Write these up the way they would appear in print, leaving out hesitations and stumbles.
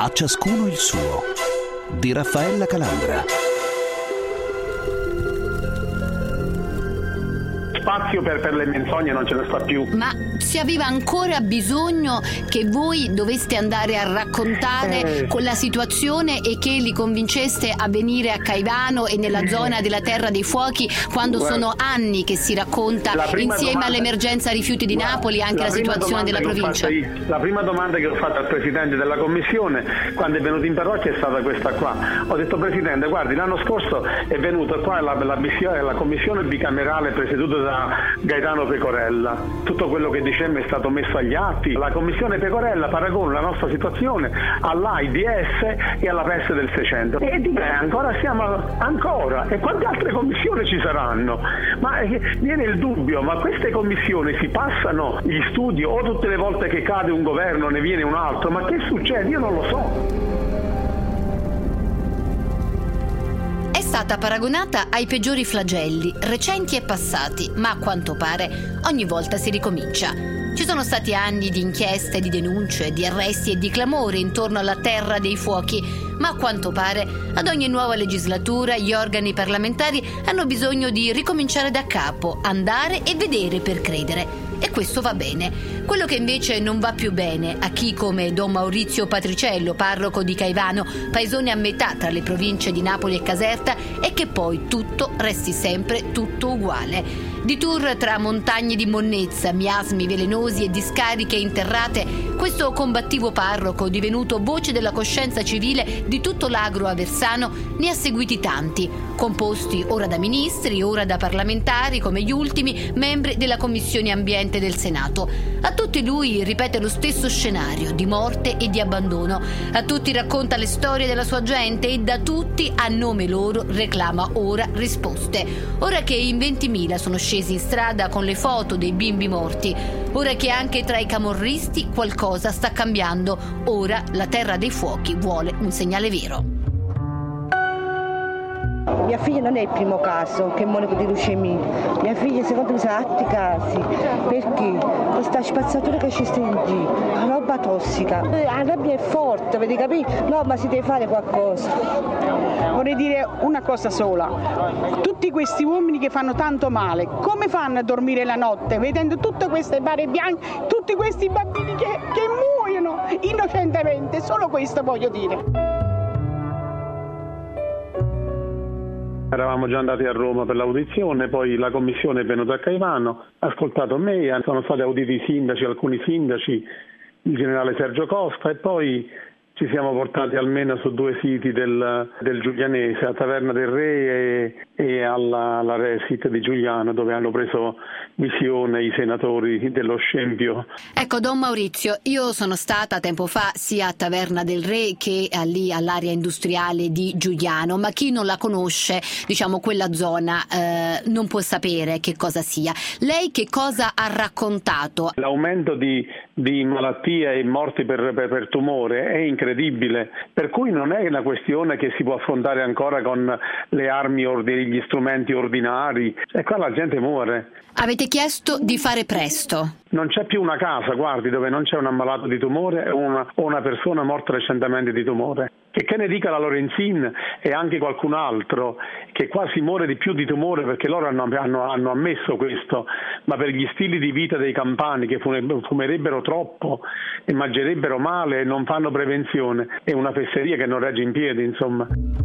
A ciascuno il suo, di Raffaella Calandra. Spazio per le menzogne non ce ne sta più. Ma si aveva ancora bisogno che voi doveste andare a raccontare quella situazione e che li convinceste a venire a Caivano e nella zona della Terra dei Fuochi, quando sono anni che si racconta insieme all'emergenza rifiuti di Napoli anche la situazione della provincia? La prima domanda che ho fatto al Presidente della Commissione quando è venuto in parrocchia è stata questa qua. Ho detto: Presidente, guardi, l'anno scorso è venuto qua la Commissione bicamerale presieduta da Gaetano Pecorella. Tutto quello che dicemmo è stato messo agli atti. La Commissione Pecorella paragona la nostra situazione all'AIDS e alla peste del 600. E di ancora siamo ancora. E quante altre commissioni ci saranno? Ma viene il dubbio, ma queste commissioni si passano gli studi o tutte le volte che cade un governo ne viene un altro? Ma che succede? Io non lo so. È stata paragonata ai peggiori flagelli, recenti e passati, ma a quanto pare ogni volta si ricomincia. Ci sono stati anni di inchieste, di denunce, di arresti e di clamore intorno alla Terra dei Fuochi, ma a quanto pare ad ogni nuova legislatura gli organi parlamentari hanno bisogno di ricominciare da capo, andare e vedere per credere. E questo va bene. Quello che invece non va più bene a chi come Don Maurizio Patriciello, parroco di Caivano, paesone a metà tra le province di Napoli e Caserta, è che poi tutto resti sempre tutto uguale. Di tour tra montagne di monnezza, miasmi velenosi e discariche interrate, questo combattivo parroco, divenuto voce della coscienza civile di tutto l'agro aversano, ne ha seguiti tanti, composti ora da ministri, ora da parlamentari, come gli ultimi membri della Commissione Ambiente del Senato. A tutti lui ripete lo stesso scenario di morte e di abbandono. A tutti racconta le storie della sua gente e da tutti, a nome loro, reclama ora risposte. Ora che in 20.000 sono scesi in strada con le foto dei bimbi morti, ora che anche tra i camorristi qualcosa sta cambiando, ora la Terra dei Fuochi vuole un segnale vero. Mia figlia non è il primo caso che muore di leucemia. Mia figlia secondo me sarà altri casi. Perché? Questa spazzatura che ci sta in giro, una roba tossica. La rabbia è forte, avete capito? No, ma si deve fare qualcosa. Vorrei dire una cosa sola. Tutti questi uomini che fanno tanto male, come fanno a dormire la notte vedendo tutte queste bare bianche, tutti questi bambini che muoiono innocentemente? Solo questo voglio dire. Eravamo già andati a Roma per l'audizione, poi la commissione è venuta a Caivano, ha ascoltato me, sono stati auditi i sindaci, alcuni sindaci, il generale Sergio Costa, e poi ci siamo portati almeno su 2 siti del Giulianese, a Taverna del Re e alla Resit di Giuliano, dove hanno preso visione i senatori dello scempio. Ecco, Don Maurizio, io sono stata tempo fa sia a Taverna del Re che lì all'area industriale di Giuliano, ma chi non la conosce, diciamo quella zona, non può sapere che cosa sia. Lei che cosa ha raccontato? L'aumento di malattie e morti per tumore è incredibile, per cui non è una questione che si può affrontare ancora con le armi gli strumenti ordinari, e qua la gente muore. Avete chiesto di fare presto. Non c'è più una casa, guardi, dove non c'è un ammalato di tumore o una persona morta recentemente di tumore. Che ne dica la Lorenzin e anche qualcun altro, che qua si muore di più di tumore perché loro hanno ammesso questo, ma per gli stili di vita dei campani che fumerebbero troppo e mangerebbero male e non fanno prevenzione, è una fesseria che non regge in piedi, insomma.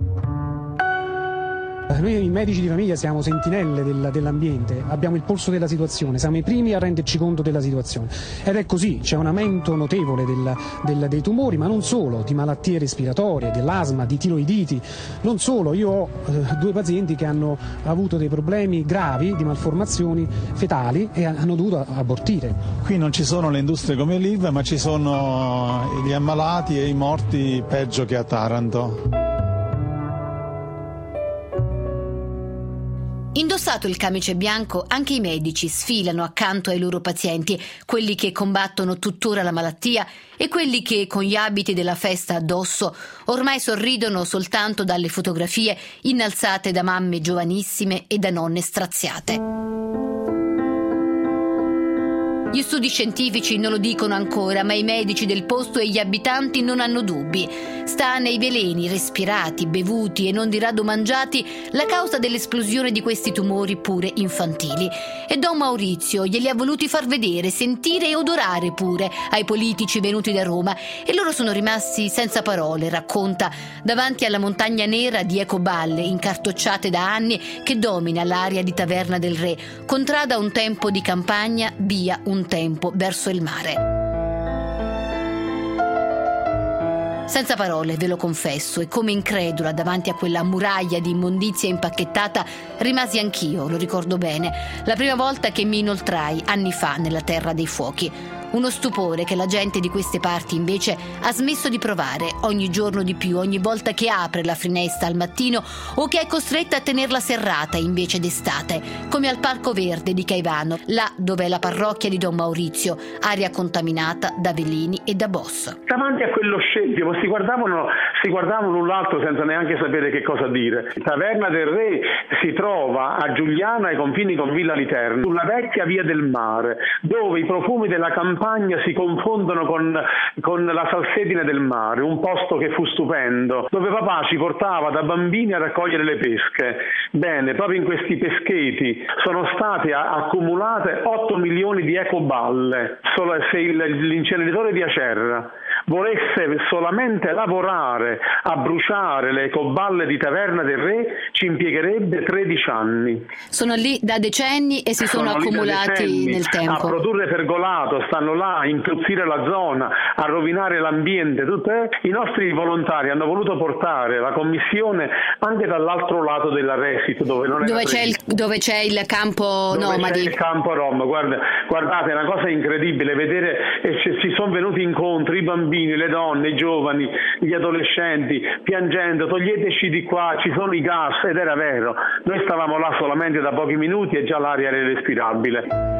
Noi medici di famiglia siamo sentinelle dell'ambiente, abbiamo il polso della situazione, siamo i primi a renderci conto della situazione ed è così, c'è un aumento notevole dei tumori, ma non solo, di malattie respiratorie, dell'asma, di tiroiditi, non solo, io ho 2 pazienti che hanno avuto dei problemi gravi di malformazioni fetali e hanno dovuto abortire. Qui non ci sono le industrie come l'Ilva, ma ci sono gli ammalati e i morti peggio che a Taranto. Indossato il camice bianco, anche i medici sfilano accanto ai loro pazienti, quelli che combattono tuttora la malattia e quelli che, con gli abiti della festa addosso, ormai sorridono soltanto dalle fotografie innalzate da mamme giovanissime e da nonne straziate. Gli studi scientifici non lo dicono ancora, ma i medici del posto e gli abitanti non hanno dubbi. Sta nei veleni respirati, bevuti e non di rado mangiati la causa dell'esplosione di questi tumori pure infantili. E Don Maurizio glieli ha voluti far vedere, sentire e odorare pure ai politici venuti da Roma, e loro sono rimasti senza parole, racconta, davanti alla montagna nera di ecoballe incartocciate da anni che domina l'area di Taverna del Re, contrada un tempo di campagna, via un tempo verso il mare. Senza parole, ve lo confesso, e come incredula davanti a quella muraglia di immondizia impacchettata rimasi anch'io, lo ricordo bene, la prima volta che mi inoltrai anni fa nella Terra dei Fuochi. Uno stupore che la gente di queste parti invece ha smesso di provare ogni giorno di più, ogni volta che apre la finestra al mattino o che è costretta a tenerla serrata invece d'estate, come al Parco Verde di Caivano, là dove è la parrocchia di Don Maurizio, area contaminata da veleni e da boss. Davanti a quello scempio si guardavano l'un l'altro senza neanche sapere che cosa dire. Taverna del Re si trova a Giuliano ai confini con Villa Literno, sulla vecchia via del mare, dove i profumi della campagna si confondono con la salsedine del mare, un posto che fu stupendo, dove papà ci portava da bambini a raccogliere le pesche. Bene, proprio in questi peschetti sono state accumulate 8 milioni di ecoballe. Solo se l'inceneritore di Acerra volesse solamente lavorare a bruciare le ecoballe di Taverna del Re ci impiegherebbe 13 anni. Sono lì da decenni e si sono accumulati nel tempo. A produrre pergolato, stanno là a impruzzire la zona, a rovinare l'ambiente. I nostri volontari hanno voluto portare la commissione anche dall'altro lato della Resit, dove c'è il campo nomadi. C'è il campo Rom. Guardate, è una cosa incredibile vedere, ci sono venuti incontri i bambini, le donne, i giovani, gli adolescenti piangendo: toglieteci di qua, ci sono i gas. Ed era vero, noi stavamo là solamente da pochi minuti e già l'aria era irrespirabile.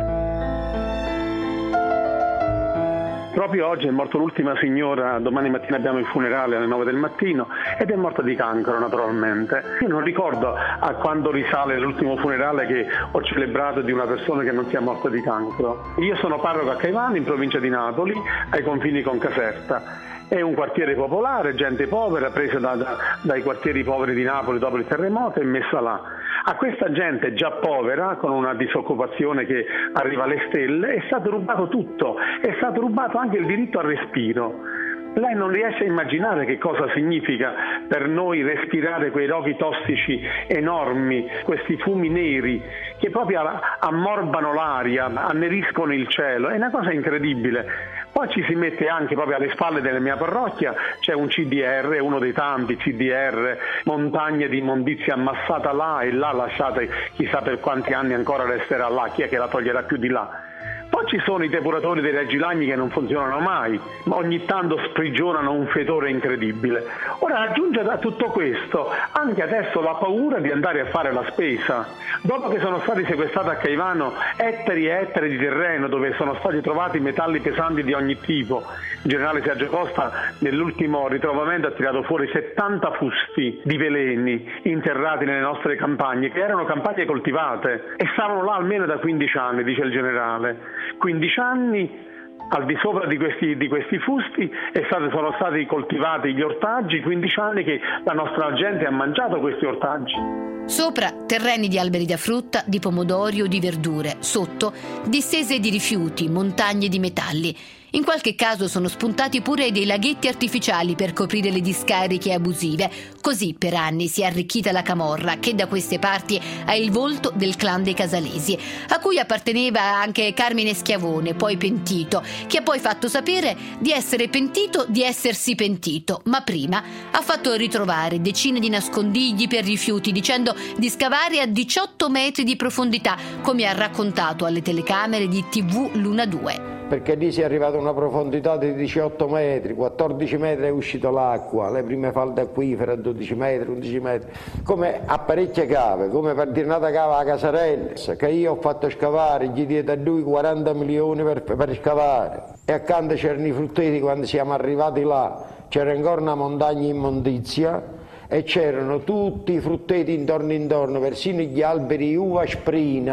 Proprio oggi è morta l'ultima signora, domani mattina abbiamo il funerale alle 9 del mattino, ed è morta di cancro naturalmente. Io non ricordo a quando risale l'ultimo funerale che ho celebrato di una persona che non sia morta di cancro. Io sono parroco a Caivano, in provincia di Napoli, ai confini con Caserta. È un quartiere popolare, gente povera, presa dai quartieri poveri di Napoli dopo il terremoto e messa là. A questa gente già povera, con una disoccupazione che arriva alle stelle, è stato rubato tutto, è stato rubato anche il diritto al respiro. Lei non riesce a immaginare che cosa significa per noi respirare quei roghi tossici enormi, questi fumi neri che proprio ammorbano l'aria, anneriscono il cielo. È una cosa incredibile. Poi ci si mette anche proprio alle spalle della mia parrocchia, c'è un CDR, uno dei tanti CDR, montagne di immondizia ammassata là e là lasciata, chissà per quanti anni ancora resterà là, chi è che la toglierà più di là. Poi ci sono i depuratori dei Reggilagni che non funzionano mai, ma ogni tanto sprigionano un fetore incredibile. Ora aggiunge a tutto questo anche adesso la paura di andare a fare la spesa. Dopo che sono stati sequestrati a Caivano ettari e ettari di terreno dove sono stati trovati metalli pesanti di ogni tipo, il generale Sergio Costa nell'ultimo ritrovamento ha tirato fuori 70 fusti di veleni interrati nelle nostre campagne, che erano campagne coltivate e stavano là almeno da 15 anni, dice il generale. 15 anni al di sopra di questi fusti sono stati coltivati gli ortaggi, 15 anni che la nostra gente ha mangiato questi ortaggi. Sopra terreni di alberi da frutta, di pomodori o di verdure, sotto distese di rifiuti, montagne di metalli. In qualche caso sono spuntati pure dei laghetti artificiali per coprire le discariche abusive. Così per anni si è arricchita la camorra, che da queste parti ha il volto del clan dei Casalesi, a cui apparteneva anche Carmine Schiavone, poi pentito, che ha poi fatto sapere di essere pentito di essersi pentito, ma prima ha fatto ritrovare decine di nascondigli per rifiuti, dicendo di scavare a 18 metri di profondità, come ha raccontato alle telecamere di TV Luna 2. Perché lì si è arrivato a una profondità di 18 metri, 14 metri è uscito l'acqua, le prime falde acquifere a 12 metri, 11 metri, come a parecchie cave, come per dire nata cava a Casarella, che io ho fatto scavare, gli diede a lui 40 milioni per scavare. E accanto c'erano i frutteti, quando siamo arrivati là, c'era ancora una montagna immondizia e c'erano tutti i frutteti intorno, persino gli alberi di uva sprina,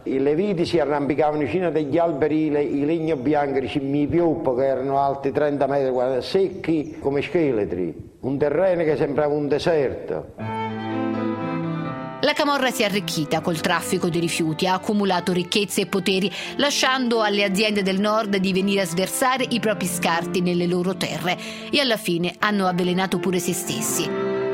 Le viti si arrampicavano vicino degli alberi, i legno bianchi, i cimmi pioppo che erano alti 30 metri, secchi come scheletri, un terreno che sembrava un deserto. La camorra si è arricchita col traffico di rifiuti, ha accumulato ricchezze e poteri, lasciando alle aziende del nord di venire a sversare i propri scarti nelle loro terre e alla fine hanno avvelenato pure se stessi.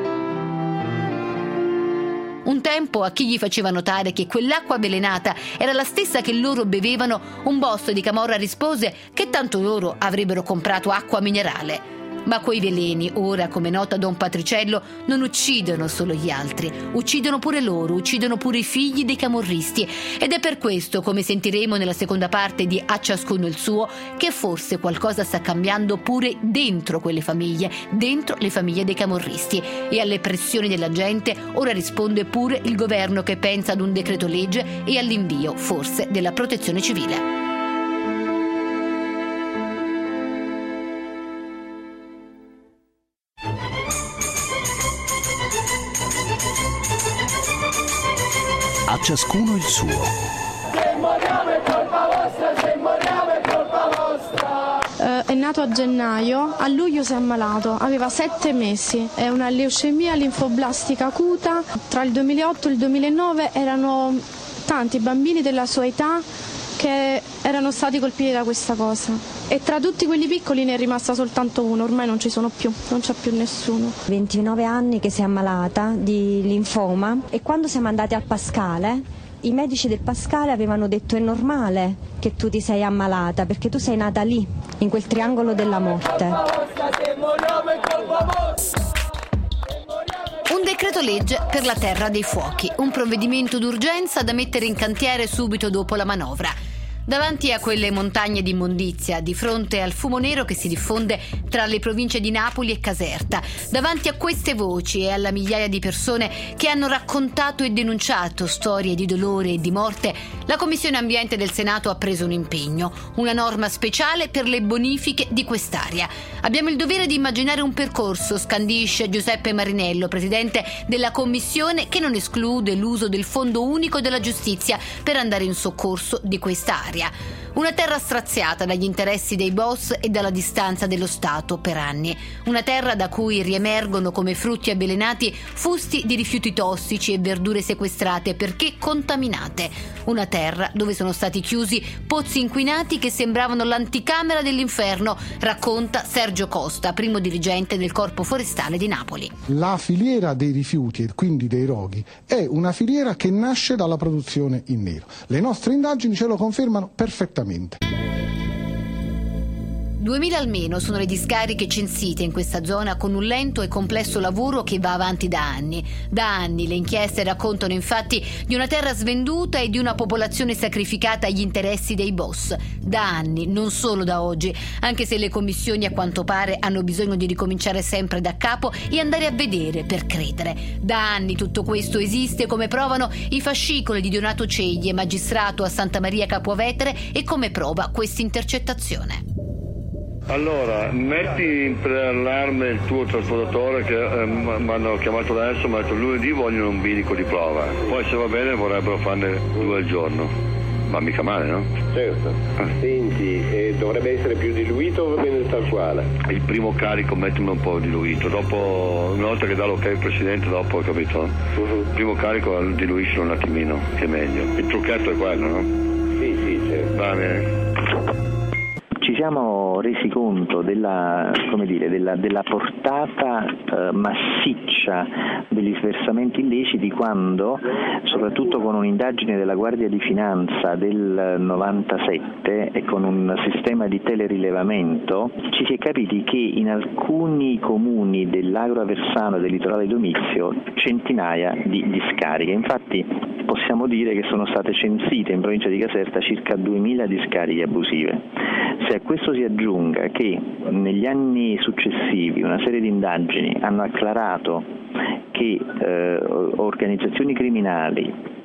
Un tempo, a chi gli faceva notare che quell'acqua avvelenata era la stessa che loro bevevano, un boss di camorra rispose che tanto loro avrebbero comprato acqua minerale. Ma quei veleni, ora, come nota Don Patriciello, non uccidono solo gli altri, uccidono pure loro, uccidono pure i figli dei camorristi. Ed è per questo, come sentiremo nella seconda parte di A ciascuno il suo, che forse qualcosa sta cambiando pure dentro quelle famiglie, dentro le famiglie dei camorristi. E alle pressioni della gente ora risponde pure il governo, che pensa ad un decreto legge e all'invio, forse, della protezione civile. A ciascuno il suo. Se moriamo è colpa vostra, se moriamo è colpa vostra. È nato a gennaio, a luglio si è ammalato, aveva 7 mesi, è una leucemia linfoblastica acuta. Tra il 2008 e il 2009 erano tanti bambini della sua età che erano stati colpiti da questa cosa. E tra tutti quelli piccoli ne è rimasta soltanto uno, ormai non ci sono più, non c'è più nessuno. 29 anni che si è ammalata di linfoma e quando siamo andati al Pascale, i medici del Pascale avevano detto: è normale che tu ti sei ammalata perché tu sei nata lì, in quel triangolo della morte. Un decreto legge per la terra dei fuochi, un provvedimento d'urgenza da mettere in cantiere subito dopo la manovra. Davanti a quelle montagne di immondizia, di fronte al fumo nero che si diffonde tra le province di Napoli e Caserta, davanti a queste voci e alla migliaia di persone che hanno raccontato e denunciato storie di dolore e di morte, la Commissione Ambiente del Senato ha preso un impegno, una norma speciale per le bonifiche di quest'area. Abbiamo il dovere di immaginare un percorso, scandisce Giuseppe Marinello, presidente della Commissione, che non esclude l'uso del Fondo Unico della Giustizia per andare in soccorso di quest'area. Una terra straziata dagli interessi dei boss e dalla distanza dello Stato per anni. Una terra da cui riemergono come frutti avvelenati fusti di rifiuti tossici e verdure sequestrate perché contaminate. Una terra dove sono stati chiusi pozzi inquinati che sembravano l'anticamera dell'inferno, racconta Sergio Costa, primo dirigente del Corpo Forestale di Napoli. La filiera dei rifiuti e quindi dei roghi è una filiera che nasce dalla produzione in nero. Le nostre indagini ce lo confermano perfettamente. 2000 almeno sono le discariche censite in questa zona, con un lento e complesso lavoro che va avanti da anni. Da anni le inchieste raccontano infatti di una terra svenduta e di una popolazione sacrificata agli interessi dei boss. Da anni, non solo da oggi, anche se le commissioni a quanto pare hanno bisogno di ricominciare sempre da capo e andare a vedere per credere. Da anni tutto questo esiste, come provano i fascicoli di Donato Ceglie, magistrato a Santa Maria Capua Vetere, e come prova questa intercettazione. Allora, metti in preallarme il tuo trasportatore che mi hanno chiamato adesso, mi hanno detto lunedì vogliono un bilico di prova, poi se va bene vorrebbero farne 2 al giorno, ma mica male, no? Certo. Senti, dovrebbe essere più diluito o va bene tal quale? Il primo carico mettimelo un po' diluito, dopo, una volta che dà l'ok il presidente, dopo, capito? Il primo carico diluisce un attimino, che è meglio. Il trucchetto è quello, no? Sì, certo. Va bene. Ci siamo resi conto della portata massiccia degli sversamenti illeciti quando, soprattutto con un'indagine della Guardia di Finanza del 97 e con un sistema di telerilevamento, ci si è capiti che in alcuni comuni dell'Agro Aversano e del litorale domizio centinaia di discariche. Infatti possiamo dire che sono state censite in provincia di Caserta circa 2000 discariche abusive. Se a questo si aggiunga che negli anni successivi una serie di indagini hanno acclarato che organizzazioni criminali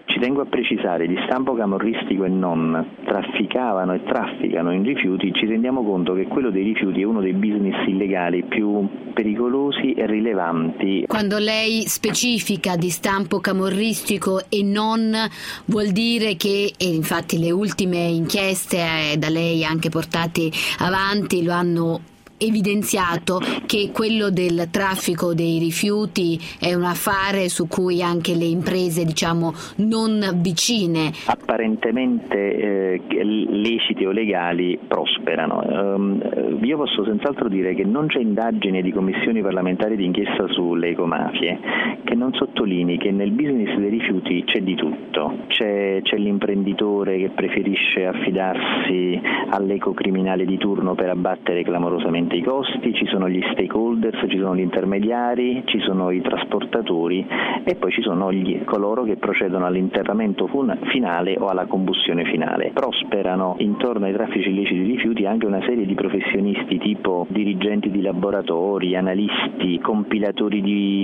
Ci tengo a precisare, di stampo camorristico e non, trafficavano e trafficano in rifiuti. Ci rendiamo conto che quello dei rifiuti è uno dei business illegali più pericolosi e rilevanti. Quando lei specifica di stampo camorristico e non, vuol dire che, e infatti le ultime inchieste da lei anche portate avanti lo hanno evidenziato, che quello del traffico dei rifiuti è un affare su cui anche le imprese, diciamo, non vicine, apparentemente leciti o legali, prosperano. Io posso senz'altro dire che non c'è indagine di commissioni parlamentari d'inchiesta sulle ecomafie che non sottolinei che nel business dei rifiuti c'è di tutto. C'è l'imprenditore che preferisce affidarsi all'ecocriminale di turno per abbattere clamorosamente i costi, ci sono gli stakeholders, ci sono gli intermediari, ci sono i trasportatori e poi ci sono coloro che procedono all'interramento finale o alla combustione finale. Prosperano intorno ai traffici illeciti di rifiuti anche una serie di professionisti tipo dirigenti di laboratori, analisti, compilatori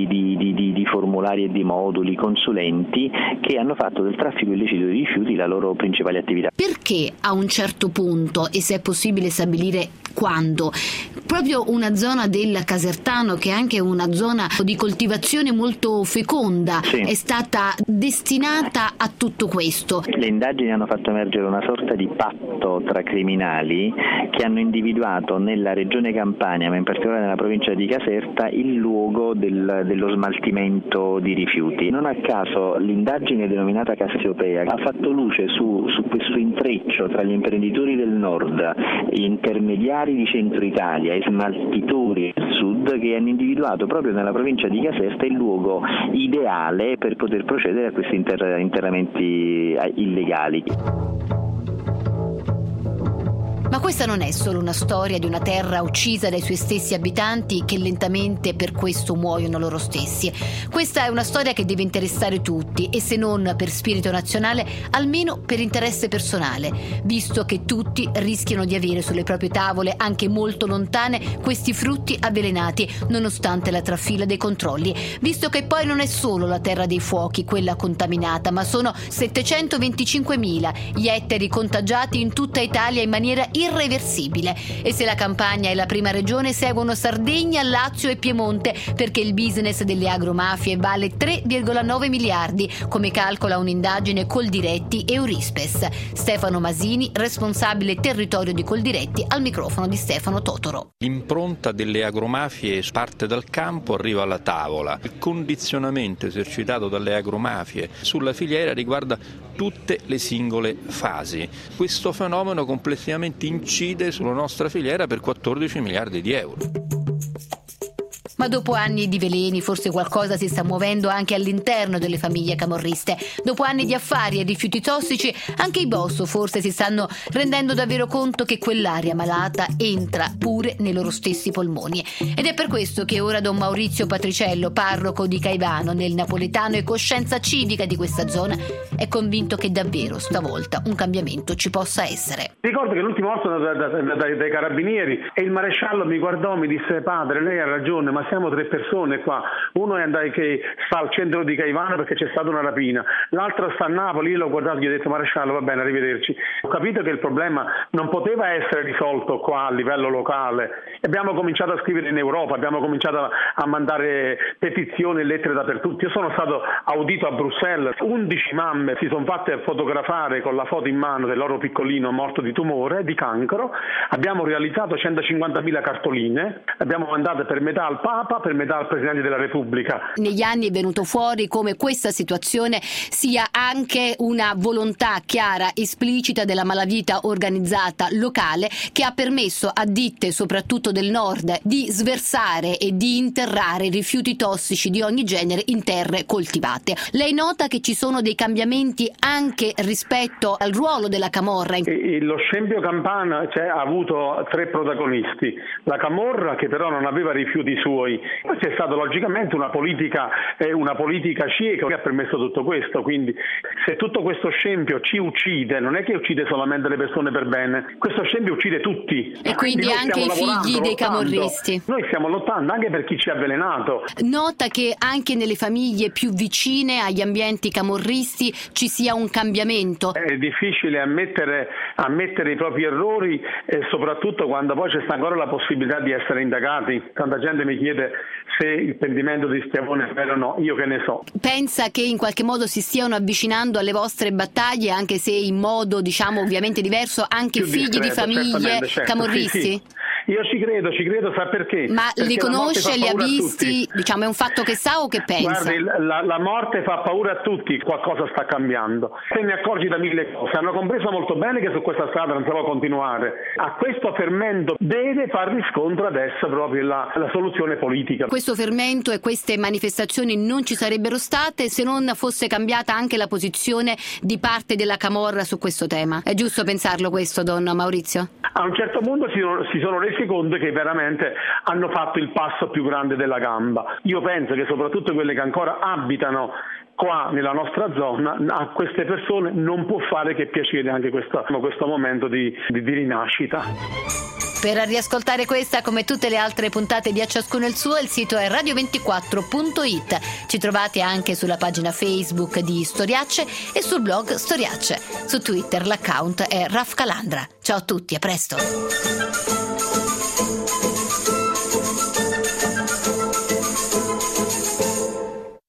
di formulari e di moduli, consulenti, che hanno fatto del traffico illecito di rifiuti la loro principale attività. Perché a un certo punto, e se è possibile stabilire quando, proprio una zona del Casertano, che è anche una zona di coltivazione molto feconda, sì, è stata destinata a tutto questo? Le indagini hanno fatto emergere una sorta di patto tra criminali che hanno individuato nella regione Campania, ma in particolare nella provincia di Caserta, il luogo dello smaltimento di rifiuti. Non a caso l'indagine denominata Cassiopea ha fatto luce su questo intreccio tra gli imprenditori del nord, gli intermediari di centro Italia e smaltitori del sud, che hanno individuato proprio nella provincia di Caserta il luogo ideale per poter procedere a questi interramenti illegali. Ma questa non è solo una storia di una terra uccisa dai suoi stessi abitanti che lentamente per questo muoiono loro stessi. Questa è una storia che deve interessare tutti, e se non per spirito nazionale, almeno per interesse personale, visto che tutti rischiano di avere sulle proprie tavole, anche molto lontane, questi frutti avvelenati, nonostante la trafila dei controlli, visto che poi non è solo la terra dei fuochi quella contaminata, ma sono 725.000 gli ettari contagiati in tutta Italia in maniera irreversibile. E se la Campania è la prima regione, seguono Sardegna, Lazio e Piemonte, perché il business delle agromafie vale 3,9 miliardi, come calcola un'indagine Coldiretti e Eurispes. Stefano Masini, responsabile territorio di Coldiretti, al microfono di Stefano Totoro. L'impronta delle agromafie parte dal campo, arriva alla tavola. Il condizionamento esercitato dalle agromafie sulla filiera riguarda tutte le singole fasi. Questo fenomeno complessivamente incide sulla nostra filiera per 14 miliardi di euro. Ma dopo anni di veleni, forse qualcosa si sta muovendo anche all'interno delle famiglie camorriste. Dopo anni di affari e rifiuti tossici, anche i boss forse si stanno rendendo davvero conto che quell'aria malata entra pure nei loro stessi polmoni. Ed è per questo che ora Don Maurizio Patriciello, parroco di Caivano, nel napoletano e coscienza civica di questa zona, è convinto che davvero stavolta un cambiamento ci possa essere. Ricordo che l'ultima volta dai carabinieri, e il maresciallo mi guardò, mi disse: padre, lei ha ragione, ma siamo 3 persone qua, uno è che sta al centro di Caivano perché c'è stata una rapina, l'altro sta a Napoli. Io l'ho guardato e gli ho detto: maresciallo, va bene, arrivederci. Ho capito che il problema non poteva essere risolto qua a livello locale. Abbiamo cominciato a scrivere in Europa, abbiamo cominciato a mandare petizioni e lettere dappertutto. Io sono stato audito a Bruxelles, 11 mamme si sono fatte fotografare con la foto in mano del loro piccolino morto di tumore, di cancro. Abbiamo realizzato 150.000 cartoline, abbiamo mandate per metà al Papa, per metà al Presidente della Repubblica. Negli anni è venuto fuori come questa situazione sia anche una volontà chiara, esplicita della malavita organizzata locale, che ha permesso a ditte, soprattutto del nord, di sversare e di interrare rifiuti tossici di ogni genere in terre coltivate. Lei nota che ci sono dei cambiamenti anche rispetto al ruolo della camorra? Lo scempio campano ha avuto 3 protagonisti: la camorra, che però non aveva rifiuti suoi noi. Poi c'è stata logicamente una politica cieca che ha permesso tutto questo, quindi se tutto questo scempio ci uccide, non è che uccide solamente le persone per bene, questo scempio uccide tutti. E quindi anche i figli dei camorristi. Noi stiamo lottando anche per chi ci ha avvelenato. Nota che anche nelle famiglie più vicine agli ambienti camorristi ci sia un cambiamento. È difficile ammettere i propri errori, e soprattutto quando poi c'è ancora la possibilità di essere indagati. Tanta gente mi chiede se il pentimento di Schiavone è vero o no, io che ne so. Pensa che in qualche modo si stiano avvicinando alle vostre battaglie, anche se in modo ovviamente diverso, anche più figli di famiglie camorristi? Sì. Io ci credo, sa perché? Ma perché li conosce, li ha visti? Diciamo, è un fatto che sa o che pensa? Guardi, la morte fa paura a tutti, qualcosa sta cambiando. Se ne accorgi da mille cose. Hanno compreso molto bene che su questa strada non si può continuare. A questo fermento deve far riscontro adesso proprio la soluzione politica. Questo fermento e queste manifestazioni non ci sarebbero state se non fosse cambiata anche la posizione di parte della camorra su questo tema. È giusto pensarlo questo, don Maurizio? A un certo punto si sono resi conto che veramente hanno fatto il passo più grande della gamba. Io penso che soprattutto quelle che ancora abitano qua nella nostra zona, a queste persone non può fare che piacere anche questo momento di rinascita. Per riascoltare questa come tutte le altre puntate di A Ciascuno il Suo, il sito è radio24.it. Ci trovate anche sulla pagina Facebook di Storiacce e sul blog Storiacce. Su Twitter l'account è Raf Calandra. Ciao a tutti, a presto.